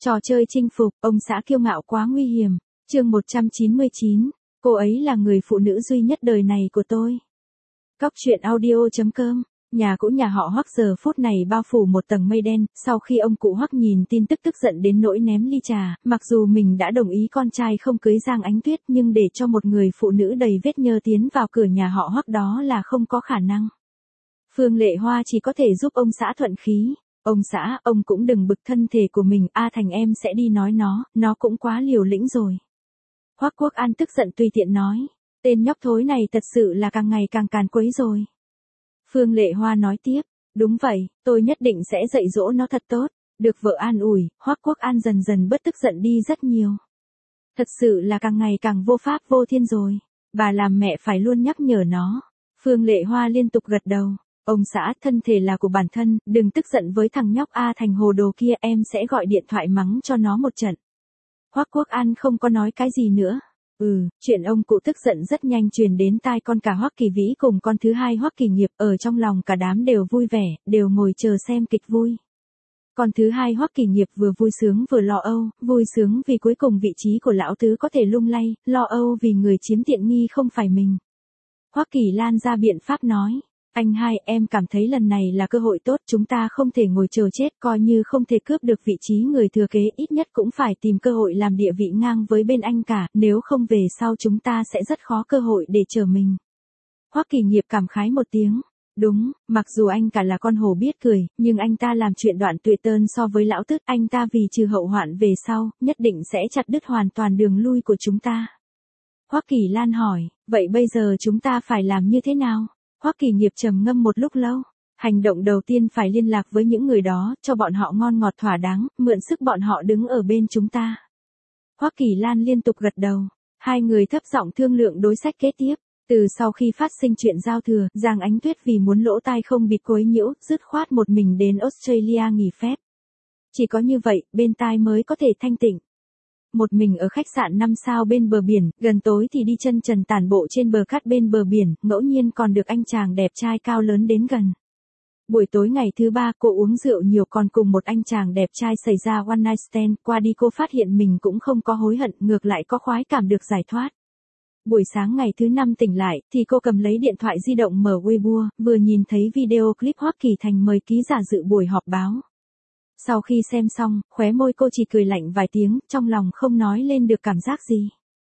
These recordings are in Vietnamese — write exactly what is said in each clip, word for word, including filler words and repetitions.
Trò chơi chinh phục, ông xã kiêu ngạo quá nguy hiểm. Chương một trăm chín mươi chín, cô ấy là người phụ nữ duy nhất đời này của tôi. Cóc truyện audio chấm com. Nhà cũ nhà họ Hoắc giờ phút này bao phủ một tầng mây đen, sau khi ông cụ Hoắc nhìn tin tức tức giận đến nỗi ném ly trà, mặc dù mình đã đồng ý con trai không cưới Giang Ánh Tuyết nhưng để cho một người phụ nữ đầy vết nhơ tiến vào cửa nhà họ Hoắc đó là không có khả năng. Phương Lệ Hoa chỉ có thể giúp ông xã thuận khí. Ông xã, ông cũng đừng bực thân thể của mình, A Thành em sẽ đi nói nó, nó cũng quá liều lĩnh rồi. Hoắc Quốc An tức giận tùy tiện nói, tên nhóc thối này thật sự là càng ngày càng càn quấy rồi. Phương Lệ Hoa nói tiếp, đúng vậy, tôi nhất định sẽ dạy dỗ nó thật tốt. Được vợ an ủi, Hoắc Quốc An dần dần bớt tức giận đi rất nhiều. Thật sự là càng ngày càng vô pháp vô thiên rồi, bà làm mẹ phải luôn nhắc nhở nó. Phương Lệ Hoa liên tục gật đầu. Ông xã, thân thể là của bản thân, đừng tức giận với thằng nhóc A Thành hồ đồ kia, em sẽ gọi điện thoại mắng cho nó một trận. Hoắc Quốc An không có nói cái gì nữa. Ừ, chuyện ông cụ tức giận rất nhanh truyền đến tai con cả Hoắc Kỳ Vĩ cùng con thứ hai Hoắc Kỳ Nghiệp, ở trong lòng cả đám đều vui vẻ, đều ngồi chờ xem kịch vui. Con thứ hai Hoắc Kỳ Nghiệp vừa vui sướng vừa lo âu, vui sướng vì cuối cùng vị trí của lão tứ có thể lung lay, lo âu vì người chiếm tiện nghi không phải mình. Hoắc Kỳ Lan ra biện pháp nói. Anh hai, em cảm thấy lần này là cơ hội tốt, chúng ta không thể ngồi chờ chết, coi như không thể cướp được vị trí người thừa kế, ít nhất cũng phải tìm cơ hội làm địa vị ngang với bên anh cả, nếu không về sau chúng ta sẽ rất khó cơ hội để trở mình. Hoắc Kỳ Nghiệp cảm khái một tiếng. Đúng, mặc dù anh cả là con hổ biết cười, nhưng anh ta làm chuyện đoạn tuyệt tơn so với lão tứ, anh ta vì trừ hậu hoạn về sau, nhất định sẽ chặt đứt hoàn toàn đường lui của chúng ta. Hoắc Kỳ Lan hỏi, vậy bây giờ chúng ta phải làm như thế nào? Hoắc Kỳ Nghiệp trầm ngâm một lúc lâu. Hành động đầu tiên phải liên lạc với những người đó, cho bọn họ ngon ngọt thỏa đáng, mượn sức bọn họ đứng ở bên chúng ta. Hoắc Kỳ Lan liên tục gật đầu. Hai người thấp giọng thương lượng đối sách kế tiếp. Từ sau khi phát sinh chuyện giao thừa, Giang Ánh Tuyết vì muốn lỗ tai không bị quấy nhiễu, dứt khoát một mình đến Australia nghỉ phép. Chỉ có như vậy, bên tai mới có thể thanh tịnh. Một mình ở khách sạn năm sao bên bờ biển, gần tối thì đi chân trần tản bộ trên bờ cát bên bờ biển, ngẫu nhiên còn được anh chàng đẹp trai cao lớn đến gần. Buổi tối ngày thứ ba cô uống rượu nhiều còn cùng một anh chàng đẹp trai xảy ra one night stand, qua đi cô phát hiện mình cũng không có hối hận, ngược lại có khoái cảm được giải thoát. Buổi sáng ngày thứ năm tỉnh lại, thì cô cầm lấy điện thoại di động mở Weibo, vừa nhìn thấy video clip Hoắc Kỳ Thành mời ký giả dự buổi họp báo. Sau khi xem xong, khóe môi cô chỉ cười lạnh vài tiếng, trong lòng không nói lên được cảm giác gì.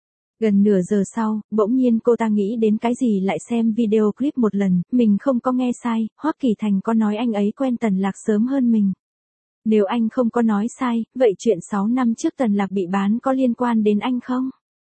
Gần nửa giờ sau, bỗng nhiên cô ta nghĩ đến cái gì lại xem video clip một lần, mình không có nghe sai, Hoắc Kỳ Thành có nói anh ấy quen Tần Lạc sớm hơn mình. Nếu anh không có nói sai, vậy chuyện sáu năm trước Tần Lạc bị bán có liên quan đến anh không?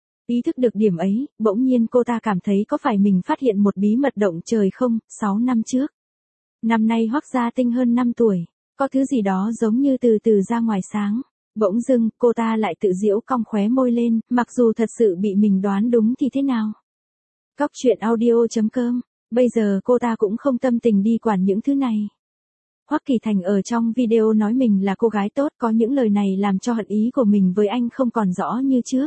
Ý thức được điểm ấy, bỗng nhiên cô ta cảm thấy có phải mình phát hiện một bí mật động trời không, sáu năm trước. Năm nay Hoắc gia tinh hơn năm tuổi. Có thứ gì đó giống như từ từ ra ngoài sáng. Bỗng dưng, cô ta lại tự giễu cong khóe môi lên, mặc dù thật sự bị mình đoán đúng thì thế nào. Cóc truyện audio chấm com. Bây giờ cô ta cũng không tâm tình đi quản những thứ này. Hoắc Kỳ Thành ở trong video nói mình là cô gái tốt, có những lời này làm cho hận ý của mình với anh không còn rõ như trước.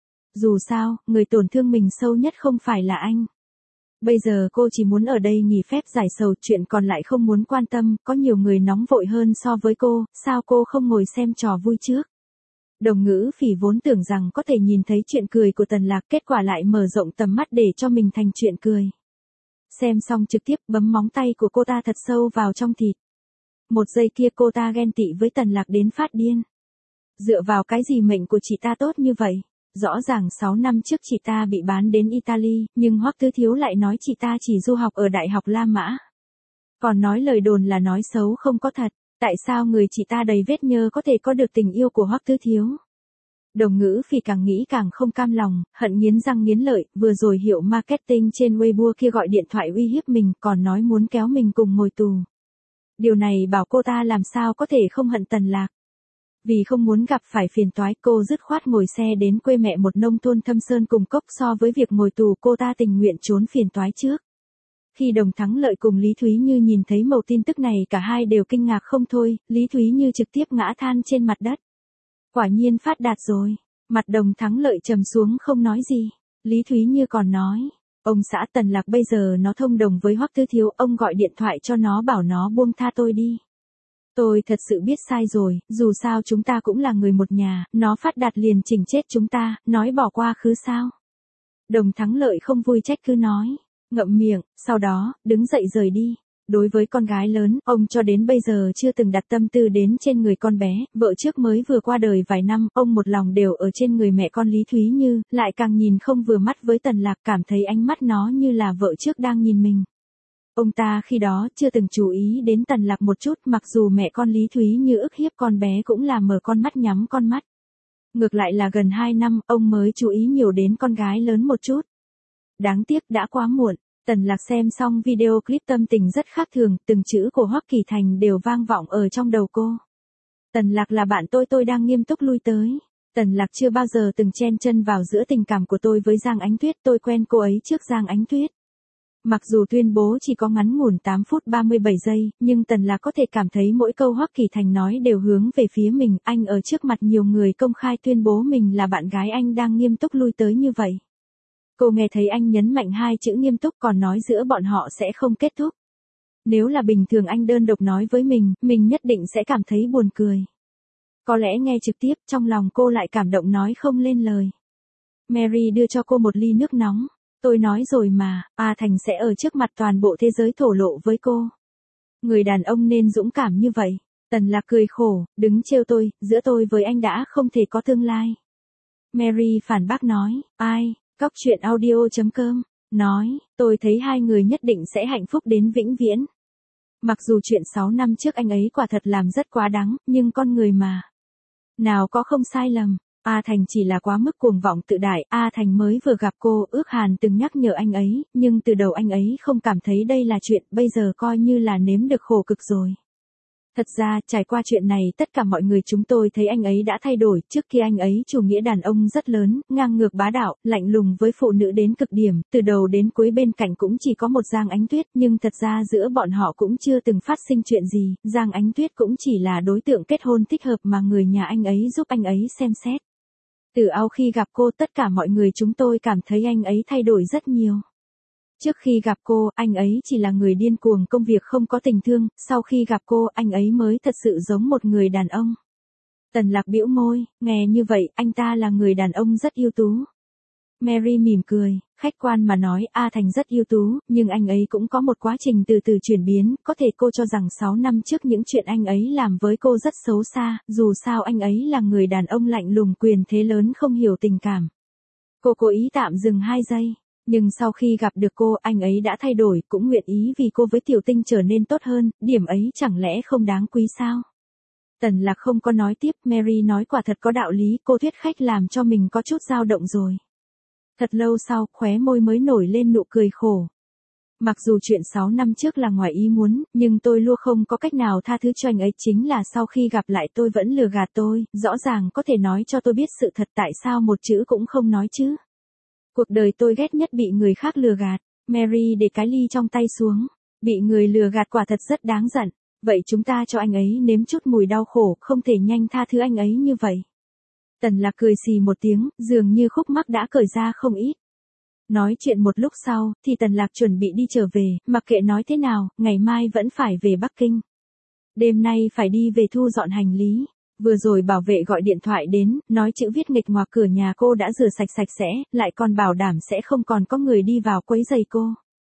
Dù sao, người tổn thương mình sâu nhất không phải là anh. Bây giờ cô chỉ muốn ở đây nghỉ phép giải sầu, chuyện còn lại không muốn quan tâm, có nhiều người nóng vội hơn so với cô, sao cô không ngồi xem trò vui trước. Đồng Ngữ Phỉ vốn tưởng rằng có thể nhìn thấy chuyện cười của Tần Lạc, kết quả lại mở rộng tầm mắt để cho mình thành chuyện cười. Xem xong trực tiếp bấm móng tay của cô ta thật sâu vào trong thịt. Một giây kia cô ta ghen tị với Tần Lạc đến phát điên. Dựa vào cái gì mệnh của chị ta tốt như vậy? Rõ ràng sáu năm trước chị ta bị bán đến Italy, nhưng Hoắc Tứ Thiếu lại nói chị ta chỉ du học ở Đại học La Mã. Còn nói lời đồn là nói xấu không có thật, tại sao người chị ta đầy vết nhơ có thể có được tình yêu của Hoắc Tứ Thiếu? Đồng Ngữ Phỉ càng nghĩ càng không cam lòng, hận nghiến răng nghiến lợi, vừa rồi hiệu marketing trên Weibo kia gọi điện thoại uy hiếp mình, còn nói muốn kéo mình cùng ngồi tù. Điều này bảo cô ta làm sao có thể không hận Tần Lạc. Vì không muốn gặp phải phiền toái, cô dứt khoát ngồi xe đến quê mẹ một nông thôn thâm sơn cùng cốc, so với việc ngồi tù cô ta tình nguyện trốn phiền toái trước. Khi Đồng Thắng Lợi cùng Lý Thúy Như nhìn thấy mẩu tin tức này cả hai đều kinh ngạc không thôi, Lý Thúy Như trực tiếp ngã than trên mặt đất. Quả nhiên phát đạt rồi. Mặt Đồng Thắng Lợi trầm xuống không nói gì. Lý Thúy Như còn nói, ông xã Tần Lạc bây giờ nó thông đồng với Hoắc Tứ Thiếu, ông gọi điện thoại cho nó bảo nó buông tha tôi đi. Tôi thật sự biết sai rồi, dù sao chúng ta cũng là người một nhà, nó phát đạt liền chỉnh chết chúng ta, nói bỏ qua khứ sao. Đồng Thắng Lợi không vui trách cứ nói, ngậm miệng, sau đó, đứng dậy rời đi. Đối với con gái lớn, ông cho đến bây giờ chưa từng đặt tâm tư đến trên người con bé, vợ trước mới vừa qua đời vài năm, ông một lòng đều ở trên người mẹ con Lý Thúy Như, lại càng nhìn không vừa mắt với Tần Lạc, cảm thấy ánh mắt nó như là vợ trước đang nhìn mình. Ông ta khi đó chưa từng chú ý đến Tần Lạc một chút, mặc dù mẹ con Lý Thúy Như ức hiếp con bé cũng là mở con mắt nhắm con mắt. Ngược lại là gần hai năm, ông mới chú ý nhiều đến con gái lớn một chút. Đáng tiếc đã quá muộn. Tần Lạc xem xong video clip tâm tình rất khác thường, từng chữ của Hoắc Kỳ Thành đều vang vọng ở trong đầu cô. Tần Lạc là bạn tôi, tôi đang nghiêm túc lui tới. Tần Lạc chưa bao giờ từng chen chân vào giữa tình cảm của tôi với Giang Ánh Tuyết, tôi quen cô ấy trước Giang Ánh Tuyết. Mặc dù tuyên bố chỉ có ngắn ngủn tám phút ba mươi bảy giây, nhưng Tần Lạc có thể cảm thấy mỗi câu Hoắc Kỳ Thành nói đều hướng về phía mình, anh ở trước mặt nhiều người công khai tuyên bố mình là bạn gái anh đang nghiêm túc lui tới như vậy. Cô nghe thấy anh nhấn mạnh hai chữ nghiêm túc, còn nói giữa bọn họ sẽ không kết thúc. Nếu là bình thường anh đơn độc nói với mình, mình nhất định sẽ cảm thấy buồn cười. Có lẽ nghe trực tiếp, trong lòng cô lại cảm động nói không lên lời. Mary đưa cho cô một ly nước nóng. Tôi nói rồi mà, A Thành sẽ ở trước mặt toàn bộ thế giới thổ lộ với cô. Người đàn ông nên dũng cảm như vậy. Tần Lạc cười khổ, đứng trêu tôi, giữa tôi với anh đã không thể có tương lai. Mary phản bác nói, ai? Cóc truyện audio chấm com, nói, tôi thấy hai người nhất định sẽ hạnh phúc đến vĩnh viễn. Mặc dù chuyện sáu năm trước anh ấy quả thật làm rất quá đáng, nhưng con người mà. Nào có không sai lầm, A Thành chỉ là quá mức cuồng vọng tự đại, A Thành mới vừa gặp cô, ước hàn từng nhắc nhở anh ấy, nhưng từ đầu anh ấy không cảm thấy đây là chuyện, bây giờ coi như là nếm được khổ cực rồi. Thật ra, trải qua chuyện này tất cả mọi người chúng tôi thấy anh ấy đã thay đổi, trước kia anh ấy chủ nghĩa đàn ông rất lớn, ngang ngược bá đạo, lạnh lùng với phụ nữ đến cực điểm, từ đầu đến cuối bên cạnh cũng chỉ có một Giang Ánh Tuyết, nhưng thật ra giữa bọn họ cũng chưa từng phát sinh chuyện gì, Giang Ánh Tuyết cũng chỉ là đối tượng kết hôn thích hợp mà người nhà anh ấy giúp anh ấy xem xét. Từ sau khi gặp cô tất cả mọi người chúng tôi cảm thấy anh ấy thay đổi rất nhiều. Trước khi gặp cô, anh ấy chỉ là người điên cuồng công việc không có tình thương, sau khi gặp cô, anh ấy mới thật sự giống một người đàn ông. Tần Lạc bĩu môi, nghe như vậy, anh ta là người đàn ông rất ưu tú. Mary mỉm cười, khách quan mà nói A Thành rất ưu tú, nhưng anh ấy cũng có một quá trình từ từ chuyển biến, có thể cô cho rằng sáu năm trước những chuyện anh ấy làm với cô rất xấu xa, dù sao anh ấy là người đàn ông lạnh lùng quyền thế lớn không hiểu tình cảm. Cô cố ý tạm dừng hai giây. Nhưng sau khi gặp được cô, anh ấy đã thay đổi, cũng nguyện ý vì cô với Tiểu Tinh trở nên tốt hơn, điểm ấy chẳng lẽ không đáng quý sao? Tần Lạc không có nói tiếp, Mary nói quả thật có đạo lý, cô thuyết khách làm cho mình có chút dao động rồi. Thật lâu sau, khóe môi mới nổi lên nụ cười khổ. Mặc dù chuyện sáu năm trước là ngoài ý muốn, nhưng tôi luôn không có cách nào tha thứ cho anh ấy, chính là sau khi gặp lại tôi vẫn lừa gạt tôi, rõ ràng có thể nói cho tôi biết sự thật, tại sao một chữ cũng không nói chứ? Cuộc đời tôi ghét nhất bị người khác lừa gạt. Mary để cái ly trong tay xuống. Bị người lừa gạt quả thật rất đáng giận. Vậy chúng ta cho anh ấy nếm chút mùi đau khổ, không thể nhanh tha thứ anh ấy như vậy. Tần Lạc cười xì một tiếng, dường như khúc mắc đã cởi ra không ít. Nói chuyện một lúc sau, thì Tần Lạc chuẩn bị đi trở về, mặc kệ nói thế nào, ngày mai vẫn phải về Bắc Kinh. Đêm nay phải đi về thu dọn hành lý. Vừa rồi bảo vệ gọi điện thoại đến, nói chữ viết nghịch ngoạc cửa nhà cô đã rửa sạch sạch sẽ, lại còn bảo đảm sẽ không còn có người đi vào quấy rầy cô.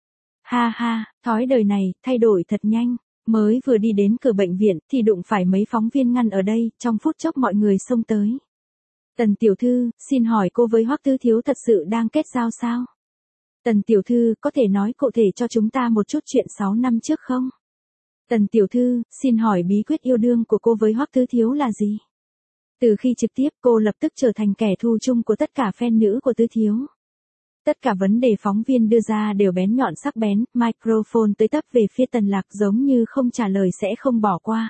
Ha ha, thói đời này, thay đổi thật nhanh. Mới vừa đi đến cửa bệnh viện, thì đụng phải mấy phóng viên ngăn ở đây, trong phút chốc mọi người xông tới. Tần tiểu thư, xin hỏi cô với Hoắc Tư Thiếu thật sự đang kết giao sao? Tần tiểu thư, có thể nói cụ thể cho chúng ta một chút chuyện sáu năm trước không? Tần tiểu thư, xin hỏi bí quyết yêu đương của cô với Hoắc Tư Thiếu là gì? Từ khi trực tiếp cô lập tức trở thành kẻ thù chung của tất cả fan nữ của Tư Thiếu. Tất cả vấn đề phóng viên đưa ra đều bén nhọn sắc bén, microphone tới tấp về phía Tần Lạc giống như không trả lời sẽ không bỏ qua.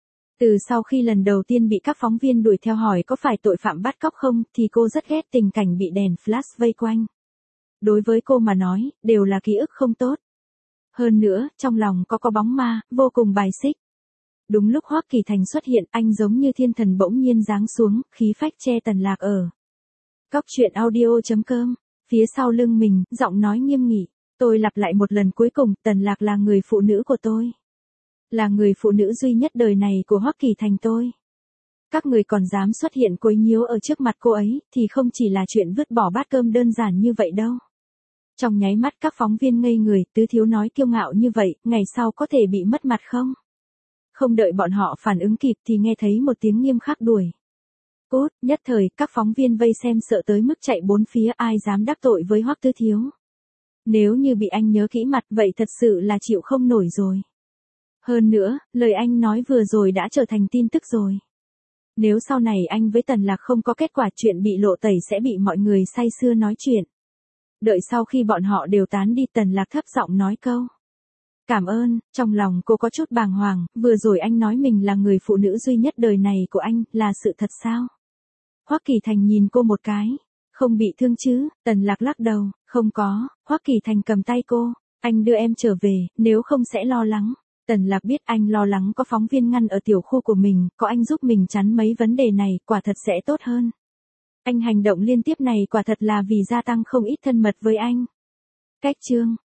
Từ sau khi lần đầu tiên bị các phóng viên đuổi theo hỏi có phải tội phạm bắt cóc không, thì cô rất ghét tình cảnh bị đèn flash vây quanh. Đối với cô mà nói, đều là ký ức không tốt. Hơn nữa, trong lòng có có bóng ma, vô cùng bài xích. Đúng lúc Hoắc Kỳ Thành xuất hiện, anh giống như thiên thần bỗng nhiên giáng xuống, khí phách che Tần Lạc ở. Cóc truyện audio chấm com, phía sau lưng mình, giọng nói nghiêm nghị. Tôi lặp lại một lần cuối cùng, Tần Lạc là người phụ nữ của tôi. Là người phụ nữ duy nhất đời này của Hoắc Kỳ Thành tôi. Các người còn dám xuất hiện quấy nhiễu ở trước mặt cô ấy, thì không chỉ là chuyện vứt bỏ bát cơm đơn giản như vậy đâu. Trong nháy mắt các phóng viên ngây người, Tứ Thiếu nói kiêu ngạo như vậy, ngày sau có thể bị mất mặt không? Không đợi bọn họ phản ứng kịp thì nghe thấy một tiếng nghiêm khắc đuổi. Cút, nhất thời, các phóng viên vây xem sợ tới mức chạy bốn phía, ai dám đắc tội với Hoắc Tứ Thiếu. Nếu như bị anh nhớ kỹ mặt vậy thật sự là chịu không nổi rồi. Hơn nữa, lời anh nói vừa rồi đã trở thành tin tức rồi. Nếu sau này anh với Tần Lạc không có kết quả, chuyện bị lộ tẩy sẽ bị mọi người say sưa nói chuyện. Đợi sau khi bọn họ đều tán đi, Tần Lạc thấp giọng nói câu. Cảm ơn. Trong lòng cô có chút bàng hoàng, vừa rồi anh nói mình là người phụ nữ duy nhất đời này của anh, là sự thật sao? Hoắc Kỳ Thành nhìn cô một cái. Không bị thương chứ? Tần Lạc lắc đầu, không có. Hoắc Kỳ Thành cầm tay cô. Anh đưa em trở về, nếu không sẽ lo lắng. Tần Lạc biết anh lo lắng có phóng viên ngăn ở tiểu khu của mình, có anh giúp mình chắn mấy vấn đề này, quả thật sẽ tốt hơn. Anh hành động liên tiếp này quả thật là vì gia tăng không ít thân mật với anh. Cách chương